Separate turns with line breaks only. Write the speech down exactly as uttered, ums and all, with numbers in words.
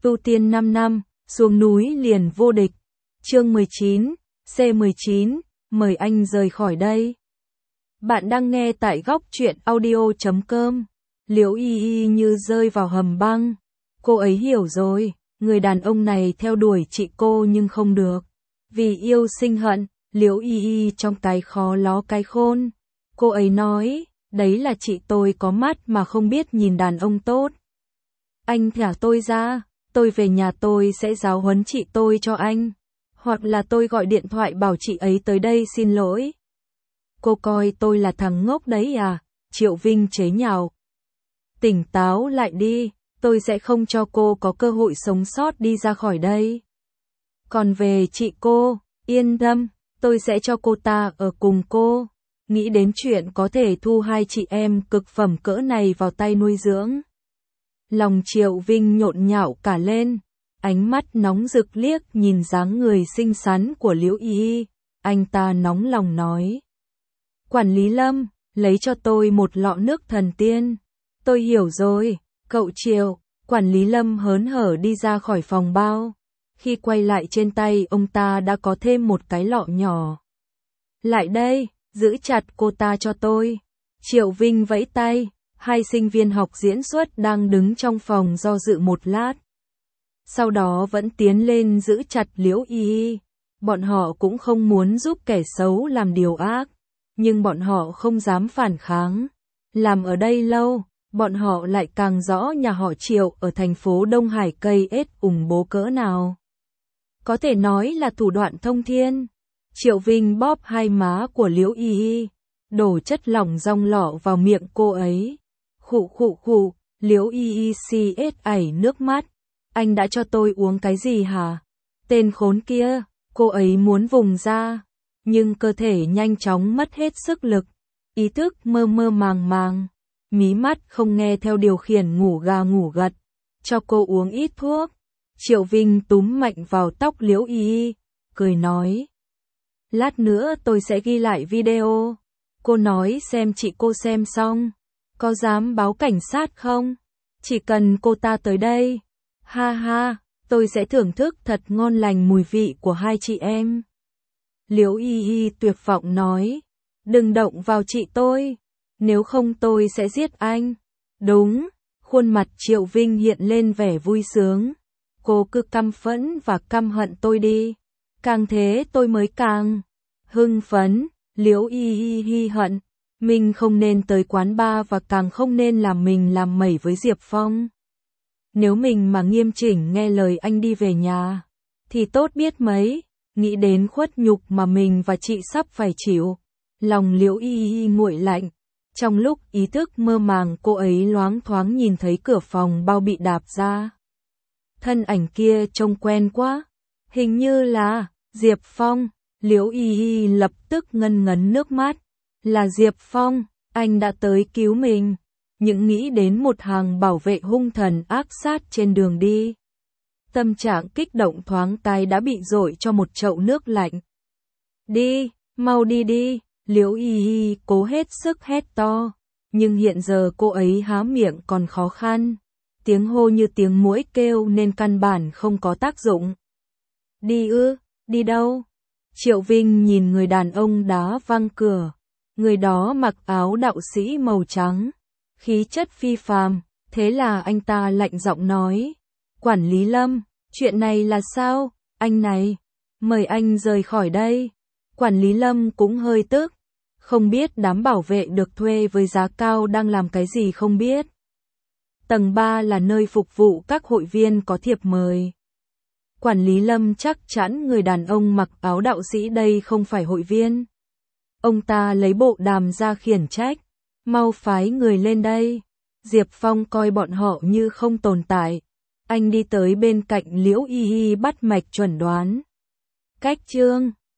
tu tiên năm năm, xuống núi liền vô địch. Chương mười chín, C mười chín, mời anh rời khỏi đây. Bạn đang nghe tại góc truyện audio chấm com. Liễu Y Y như rơi vào hầm băng. Cô ấy hiểu rồi, người đàn ông này theo đuổi chị cô nhưng không được. Vì yêu sinh hận, Liễu Y Y trong cái khó ló cái khôn. Cô ấy nói, đấy là chị tôi có mắt mà không biết nhìn đàn ông tốt. Anh thả tôi ra, tôi về nhà tôi sẽ giáo huấn chị tôi cho anh. Hoặc là tôi gọi điện thoại bảo chị ấy tới đây xin lỗi. Cô coi tôi là thằng ngốc đấy à? Triệu Vinh chế nhạo. Tỉnh táo lại đi, tôi sẽ không cho cô có cơ hội sống sót đi ra khỏi đây. Còn về chị cô, yên tâm, tôi sẽ cho cô ta ở cùng cô. Nghĩ đến chuyện có thể thu hai chị em cực phẩm cỡ này vào tay nuôi dưỡng. Lòng Triệu Vinh nhộn nhạo cả lên, ánh mắt nóng rực liếc nhìn dáng người xinh xắn của Liễu Y Y, anh ta nóng lòng nói. Quản lý Lâm, lấy cho tôi một lọ nước thần tiên. Tôi hiểu rồi, cậu Triệu. Quản lý Lâm hớn hở đi ra khỏi phòng bao. Khi quay lại trên tay ông ta đã có thêm một cái lọ nhỏ. Lại đây, giữ chặt cô ta cho tôi. Triệu Vinh vẫy tay, hai sinh viên học diễn xuất đang đứng trong phòng do dự một lát. Sau đó vẫn tiến lên giữ chặt Liễu Y Y. Bọn họ cũng không muốn giúp kẻ xấu làm điều ác, nhưng bọn họ không dám phản kháng. Làm ở đây lâu, bọn họ lại càng rõ nhà họ Triệu ở thành phố Đông Hải cây ết ủng bố cỡ nào. Có thể nói là thủ đoạn thông thiên. Triệu Vinh bóp hai má của Liễu Y Y, đổ chất lỏng rong lọ vào miệng cô ấy. Khụ khụ khụ, Liễu Y Y xì ết ảy nước mắt. Anh đã cho tôi uống cái gì hả? Tên khốn kia, cô ấy muốn vùng ra, nhưng cơ thể nhanh chóng mất hết sức lực, ý thức mơ mơ màng màng, mí mắt không nghe theo điều khiển ngủ gà ngủ gật. Cho cô uống ít thuốc. Triệu Vinh túm mạnh vào tóc Liễu Y Y, cười nói. Lát nữa tôi sẽ ghi lại video. Cô nói xem chị cô xem xong, có dám báo cảnh sát không? Chỉ cần cô ta tới đây. Ha ha, tôi sẽ thưởng thức thật ngon lành mùi vị của hai chị em. Liễu Y Y tuyệt vọng nói. Đừng động vào chị tôi, nếu không tôi sẽ giết anh. Đúng, khuôn mặt Triệu Vinh hiện lên vẻ vui sướng. Cô cứ căm phẫn và căm hận tôi đi. Càng thế tôi mới càng hưng phấn. Liễu Y Y hy hận. Mình không nên tới quán bar và càng không nên làm mình làm mẩy với Diệp Phong. Nếu mình mà nghiêm chỉnh nghe lời anh đi về nhà, thì tốt biết mấy. Nghĩ đến khuất nhục mà mình và chị sắp phải chịu, lòng Liễu Y Y nguội lạnh. Trong lúc ý thức mơ màng cô ấy loáng thoáng nhìn thấy cửa phòng bao bị đạp ra. Thân ảnh kia trông quen quá, hình như là Diệp Phong. Liễu Y Y lập tức ngân ngấn nước mắt. Là Diệp Phong, anh đã tới cứu mình. Những nghĩ đến một hàng bảo vệ hung thần ác sát trên đường đi. Tâm trạng kích động thoáng cái đã bị dội cho một chậu nước lạnh. Đi, mau đi đi, Liễu Y Y cố hết sức hét to. Nhưng hiện giờ cô ấy há miệng còn khó khăn. Tiếng hô như tiếng muỗi kêu nên căn bản không có tác dụng. Đi ư, đi đâu? Triệu Vinh nhìn người đàn ông đá văng cửa. Người đó mặc áo đạo sĩ màu trắng, khí chất phi phàm, thế là anh ta lạnh giọng nói. Quản lý Lâm, chuyện này là sao? Anh này, mời anh rời khỏi đây. Quản lý Lâm cũng hơi tức, không biết đám bảo vệ được thuê với giá cao đang làm cái gì không biết. Tầng ba là nơi phục vụ các hội viên có thiệp mời. Quản lý Lâm chắc chắn người đàn ông mặc áo đạo sĩ đây không phải hội viên. Ông ta lấy bộ đàm ra khiển trách. Mau phái người lên đây. Diệp Phong coi bọn họ như không tồn tại. Anh đi tới bên cạnh Liễu Y Y bắt mạch chuẩn đoán. Cách chương